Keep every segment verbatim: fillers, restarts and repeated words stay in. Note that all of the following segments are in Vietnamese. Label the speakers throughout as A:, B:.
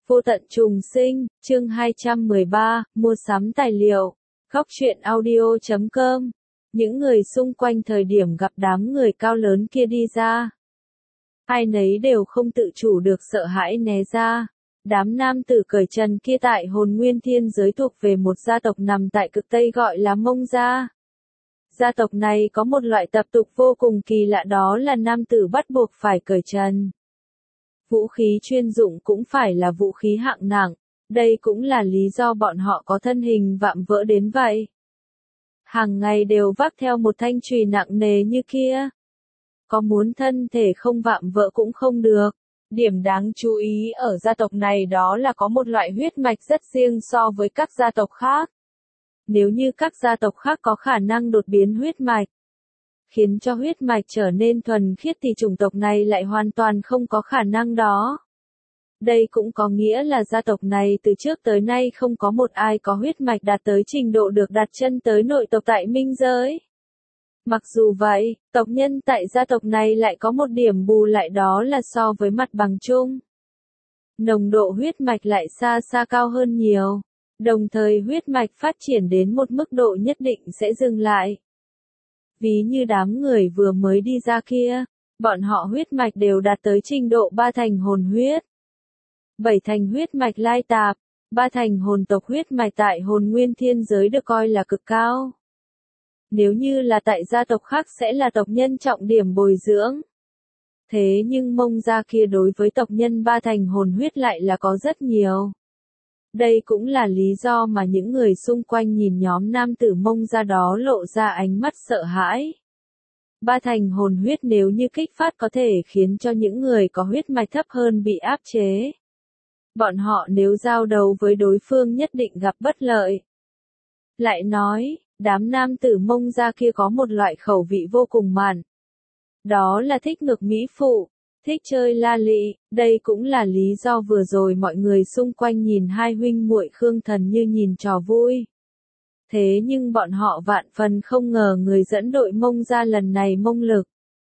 A: Vô tận trùng sinh, chương hai trăm mười ba, mua sắm tài liệu. Góc truyện audio chấm com. Những người xung quanh thời điểm gặp đám người cao lớn kia đi ra, ai nấy đều không tự chủ được sợ hãi né ra. Đám nam tử cởi trần kia tại Hồn Nguyên Thiên giới thuộc về một gia tộc nằm tại cực Tây gọi là Mông gia. Gia tộc này có một loại tập tục vô cùng kỳ lạ, đó là nam tử bắt buộc phải cởi trần. Vũ khí chuyên dụng cũng phải là vũ khí hạng nặng, đây cũng là lý do bọn họ có thân hình vạm vỡ đến vậy. Hàng ngày đều vác theo một thanh chùy nặng nề như kia. Có muốn thân thể không vạm vỡ cũng không được. Điểm đáng chú ý ở gia tộc này đó là có một loại huyết mạch rất riêng so với các gia tộc khác. Nếu như các gia tộc khác có khả năng đột biến huyết mạch, khiến cho huyết mạch trở nên thuần khiết, thì chủng tộc này lại hoàn toàn không có khả năng đó. Đây cũng có nghĩa là gia tộc này từ trước tới nay không có một ai có huyết mạch đạt tới trình độ được đặt chân tới nội tộc tại Minh giới. Mặc dù vậy, tộc nhân tại gia tộc này lại có một điểm bù lại, đó là so với mặt bằng chung, nồng độ huyết mạch lại xa xa cao hơn nhiều. Đồng thời huyết mạch phát triển đến một mức độ nhất định sẽ dừng lại. Ví như đám người vừa mới đi ra kia, bọn họ huyết mạch đều đạt tới trình độ ba thành hồn huyết, bảy thành huyết mạch lai tạp, ba thành hồn tộc huyết mạch tại Hồn Nguyên Thiên giới được coi là cực cao. Nếu như là tại gia tộc khác sẽ là tộc nhân trọng điểm bồi dưỡng. Thế nhưng Mông gia kia đối với tộc nhân ba thành hồn huyết lại là có rất nhiều. Đây cũng là lý do mà những người xung quanh nhìn nhóm nam tử Mông gia đó lộ ra ánh mắt sợ hãi. Ba thành hồn huyết nếu như kích phát có thể khiến cho những người có huyết mạch thấp hơn bị áp chế. Bọn họ nếu giao đấu với đối phương nhất định gặp bất lợi. Lại nói, đám nam tử Mông gia kia có một loại khẩu vị vô cùng mặn. Đó là thích ngược mỹ phụ, thích chơi la lị. Đây cũng là lý do vừa rồi mọi người xung quanh nhìn hai huynh muội Khương Thần như nhìn trò vui. Thế nhưng bọn họ vạn phần không ngờ người dẫn đội Mông gia lần này Mông Lực,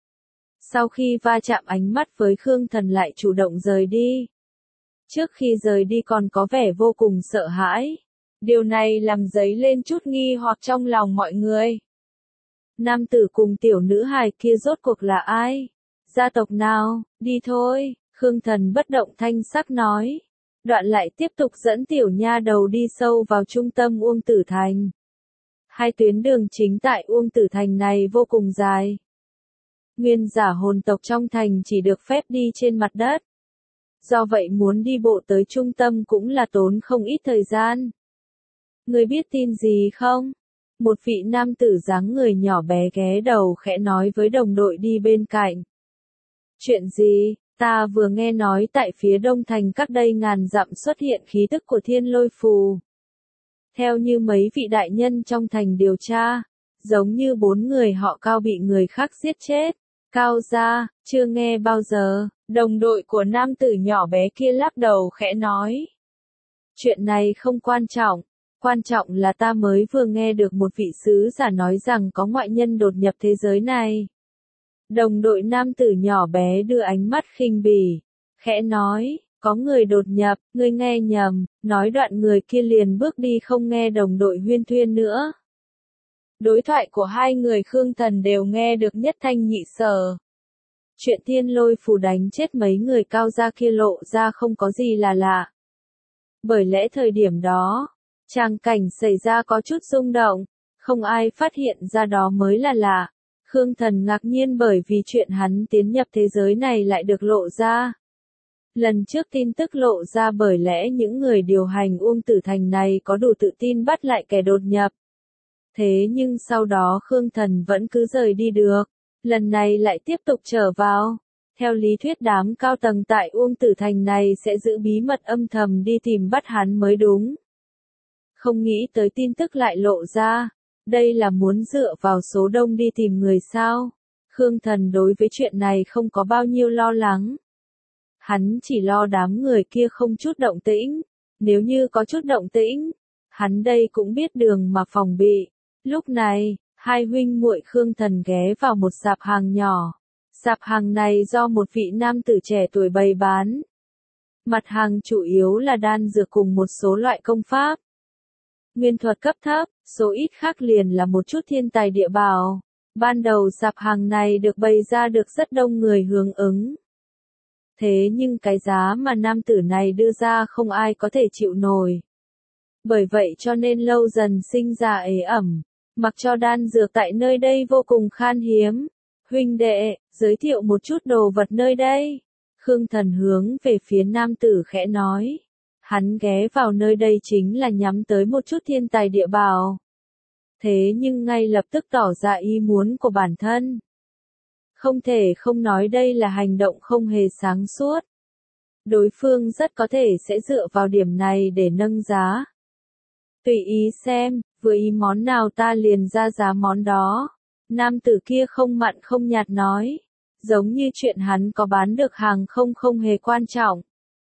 A: sau khi va chạm ánh mắt với Khương Thần lại chủ động rời đi. Trước khi rời đi còn có vẻ vô cùng sợ hãi. Điều này làm dấy lên chút nghi hoặc trong lòng mọi người. Nam tử cùng tiểu nữ hài kia rốt cuộc là ai? Gia tộc nào? Đi thôi, Khương Thần bất động thanh sắc nói. Đoạn lại tiếp tục dẫn tiểu nha đầu đi sâu vào trung tâm Uông Tử Thành. Hai tuyến đường chính tại Uông Tử Thành này vô cùng dài. Nguyên giả hồn tộc trong thành chỉ được phép đi trên mặt đất. Do vậy muốn đi bộ tới trung tâm cũng là tốn không ít thời gian. Người biết tin gì không? Một vị nam tử dáng người nhỏ bé ghé đầu khẽ nói với đồng đội đi bên cạnh. Chuyện gì? Ta vừa nghe nói tại phía đông thành cách đây ngàn dặm xuất hiện khí tức của thiên lôi phù. Theo như mấy vị đại nhân trong thành điều tra, giống như bốn người họ Cao bị người khác giết chết. Cao gia, chưa nghe bao giờ. Đồng đội của nam tử nhỏ bé kia lắc đầu khẽ nói. Chuyện này không quan trọng. Quan trọng là ta mới vừa nghe được một vị sứ giả nói rằng có ngoại nhân đột nhập thế giới này. Đồng đội nam tử nhỏ bé đưa ánh mắt khinh bỉ, khẽ nói, có người đột nhập, ngươi nghe nhầm. Nói đoạn người kia liền bước đi không nghe đồng đội huyên thuyên nữa. Đối thoại của hai người Khương Thần đều nghe được nhất thanh nhị sở. Chuyện thiên lôi phù đánh chết mấy người Cao gia kia lộ ra không có gì là lạ. Bởi lẽ thời điểm đó, tràng cảnh xảy ra có chút rung động, không ai phát hiện ra đó mới là lạ. Khương Thần ngạc nhiên bởi vì chuyện hắn tiến nhập thế giới này lại được lộ ra. Lần trước tin tức lộ ra bởi lẽ những người điều hành Uông Tử Thành này có đủ tự tin bắt lại kẻ đột nhập. Thế nhưng sau đó Khương Thần vẫn cứ rời đi được, lần này lại tiếp tục trở vào. Theo lý thuyết đám cao tầng tại Uông Tử Thành này sẽ giữ bí mật âm thầm đi tìm bắt hắn mới đúng. Không nghĩ tới tin tức lại lộ ra. Đây là muốn dựa vào số đông đi tìm người sao? Khương Thần đối với chuyện này không có bao nhiêu lo lắng. Hắn chỉ lo đám người kia không chút động tĩnh. Nếu như có chút động tĩnh, hắn đây cũng biết đường mà phòng bị. Lúc này, hai huynh muội Khương Thần ghé vào một sạp hàng nhỏ. Sạp hàng này do một vị nam tử trẻ tuổi bày bán. Mặt hàng chủ yếu là đan dược cùng một số loại công pháp. Nguyên thuật cấp thấp, số ít khác liền là một chút thiên tài địa bảo. Ban đầu sạp hàng này được bày ra được rất đông người hướng ứng. Thế nhưng cái giá mà nam tử này đưa ra không ai có thể chịu nổi. Bởi vậy cho nên lâu dần sinh ra ế ẩm, mặc cho đan dược tại nơi đây vô cùng khan hiếm. Huynh đệ, giới thiệu một chút đồ vật nơi đây. Khương Thần hướng về phía nam tử khẽ nói. Hắn ghé vào nơi đây chính là nhắm tới một chút thiên tài địa bảo. Thế nhưng ngay lập tức tỏ ra ý muốn của bản thân. Không thể không nói đây là hành động không hề sáng suốt. Đối phương rất có thể sẽ dựa vào điểm này để nâng giá. Tùy ý xem, vừa ý món nào ta liền ra giá món đó. Nam tử kia không mặn không nhạt nói. Giống như chuyện hắn có bán được hàng không không hề quan trọng.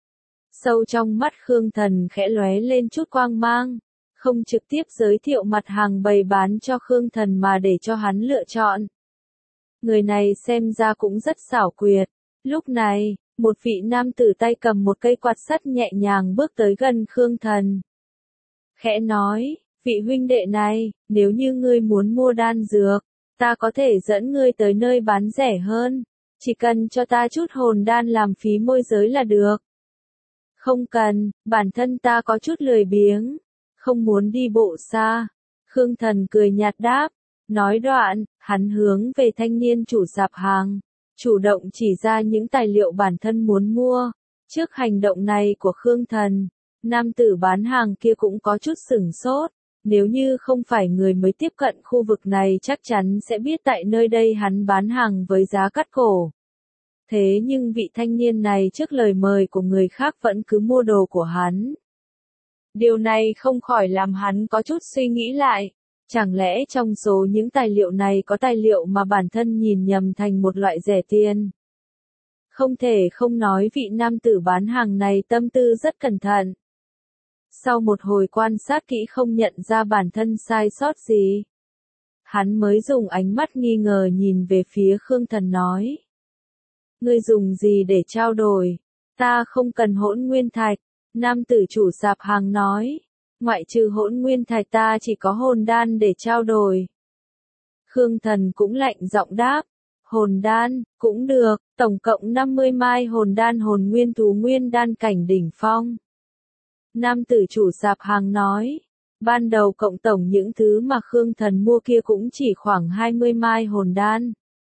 A: Sâu trong mắt Khương Thần khẽ lóe lên chút quang mang. Không trực tiếp giới thiệu mặt hàng bày bán cho Khương Thần mà để cho hắn lựa chọn. Người này xem ra cũng rất xảo quyệt. Lúc này, một vị nam tử tay cầm một cây quạt sắt nhẹ nhàng bước tới gần Khương Thần. Khẽ nói, vị huynh đệ này, nếu như ngươi muốn mua đan dược, ta có thể dẫn ngươi tới nơi bán rẻ hơn. Chỉ cần cho ta chút hồn đan làm phí môi giới là được. Không cần, bản thân ta có chút lười biếng. Không muốn đi bộ xa. Khương Thần cười nhạt đáp. Nói đoạn, hắn hướng về thanh niên chủ sạp hàng. Chủ động chỉ ra những tài liệu bản thân muốn mua. Trước hành động này của Khương Thần, nam tử bán hàng kia cũng có chút sửng sốt. Nếu như không phải người mới tiếp cận khu vực này chắc chắn sẽ biết tại nơi đây hắn bán hàng với giá cắt cổ. Thế nhưng vị thanh niên này trước lời mời của người khác vẫn cứ mua đồ của hắn. Điều này không khỏi làm hắn có chút suy nghĩ lại. Chẳng lẽ trong số những tài liệu này có tài liệu mà bản thân nhìn nhầm thành một loại rẻ tiền? Không thể không nói vị nam tử bán hàng này tâm tư rất cẩn thận. Sau một hồi quan sát kỹ không nhận ra bản thân sai sót gì. Hắn mới dùng ánh mắt nghi ngờ nhìn về phía Khương Thần nói. Ngươi dùng gì để trao đổi? Ta không cần hỗn nguyên thạch. Nam tử chủ sạp hàng nói. Ngoại trừ hỗn nguyên thạch ta chỉ có hồn đan để trao đổi. Khương Thần cũng lạnh giọng đáp. Hồn đan, cũng được, tổng cộng năm mươi mai hồn đan hồn nguyên thú nguyên đan cảnh đỉnh phong. Nam tử chủ sạp hàng nói. Ban đầu cộng tổng những thứ mà Khương Thần mua kia cũng chỉ khoảng hai mươi mai hồn đan.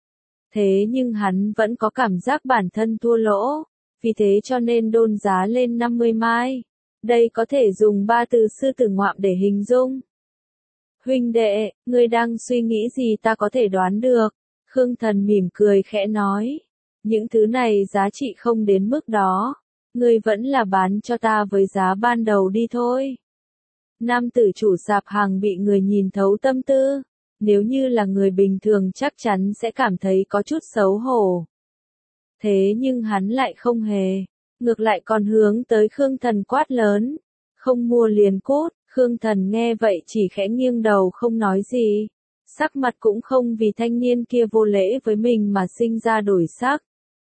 A: Thế nhưng hắn vẫn có cảm giác bản thân thua lỗ. Vì thế cho nên đôn giá lên năm mươi mai. Đây có thể dùng ba từ sư tử ngoạm để hình dung. Huynh đệ, ngươi đang suy nghĩ gì ta có thể đoán được. Khương Thần mỉm cười khẽ nói. Những thứ này giá trị không đến mức đó. Ngươi vẫn là bán cho ta với giá ban đầu đi thôi. Nam tử chủ sạp hàng bị người nhìn thấu tâm tư. Nếu như là người bình thường chắc chắn sẽ cảm thấy có chút xấu hổ. Thế nhưng hắn lại không hề. Ngược lại còn hướng tới Khương Thần quát lớn. Không mua liền cút. Khương Thần nghe vậy chỉ khẽ nghiêng đầu không nói gì. Sắc mặt cũng không vì thanh niên kia vô lễ với mình mà sinh ra đổi sắc.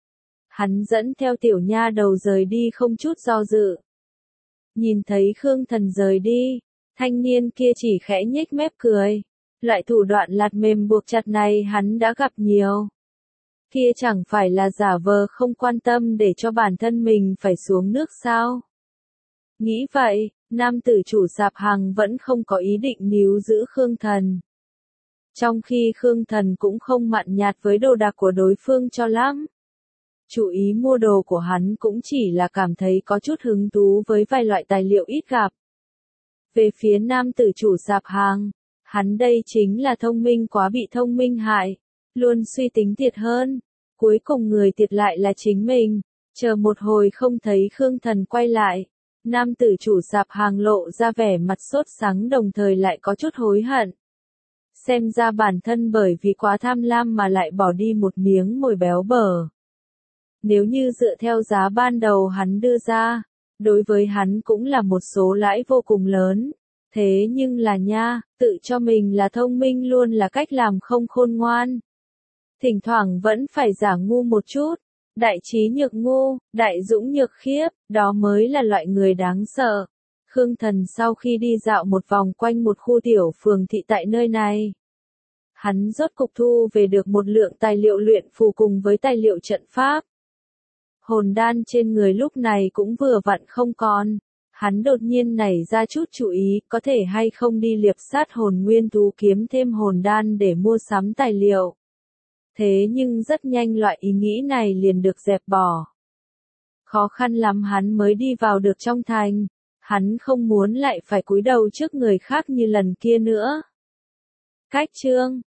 A: Hắn dẫn theo tiểu nha đầu rời đi không chút do dự. Nhìn thấy Khương Thần rời đi, thanh niên kia chỉ khẽ nhếch mép cười. Loại thủ đoạn lạt mềm buộc chặt này hắn đã gặp nhiều. Kia chẳng phải là giả vờ không quan tâm để cho bản thân mình phải xuống nước sao? Nghĩ vậy, nam tử chủ sạp hàng vẫn không có ý định níu giữ Khương Thần. Trong khi Khương Thần cũng không mặn nhạt với đồ đạc của đối phương cho lắm. Chủ ý mua đồ của hắn cũng chỉ là cảm thấy có chút hứng thú với vài loại tài liệu ít gặp. Về phía nam tử chủ sạp hàng, hắn đây chính là thông minh quá bị thông minh hại, luôn suy tính thiệt hơn. Cuối cùng người thiệt lại là chính mình. Chờ một hồi không thấy Khương Thần quay lại. Nam tử chủ sạp hàng lộ ra vẻ mặt sốt sắng đồng thời lại có chút hối hận. Xem ra bản thân bởi vì quá tham lam mà lại bỏ đi một miếng mồi béo bở. Nếu như dựa theo giá ban đầu hắn đưa ra, đối với hắn cũng là một số lãi vô cùng lớn. Thế nhưng là nha, tự cho mình là thông minh luôn là cách làm không khôn ngoan. Thỉnh thoảng vẫn phải giả ngu một chút. Đại trí nhược ngu, đại dũng nhược khiếp, đó mới là loại người đáng sợ. Khương Thần sau khi đi dạo một vòng quanh một khu tiểu phường thị tại nơi này, hắn rốt cục thu về được một lượng tài liệu luyện phù cùng với tài liệu trận pháp. Hồn đan trên người lúc này cũng vừa vặn không còn. Hắn đột nhiên nảy ra chút chú ý, có thể hay không đi liệp sát hồn nguyên thú kiếm thêm hồn đan để mua sắm tài liệu. Thế nhưng rất nhanh loại ý nghĩ này liền được dẹp bỏ. Khó khăn lắm hắn mới đi vào được trong thành. Hắn không muốn lại phải cúi đầu trước người khác như lần kia nữa. Cách chương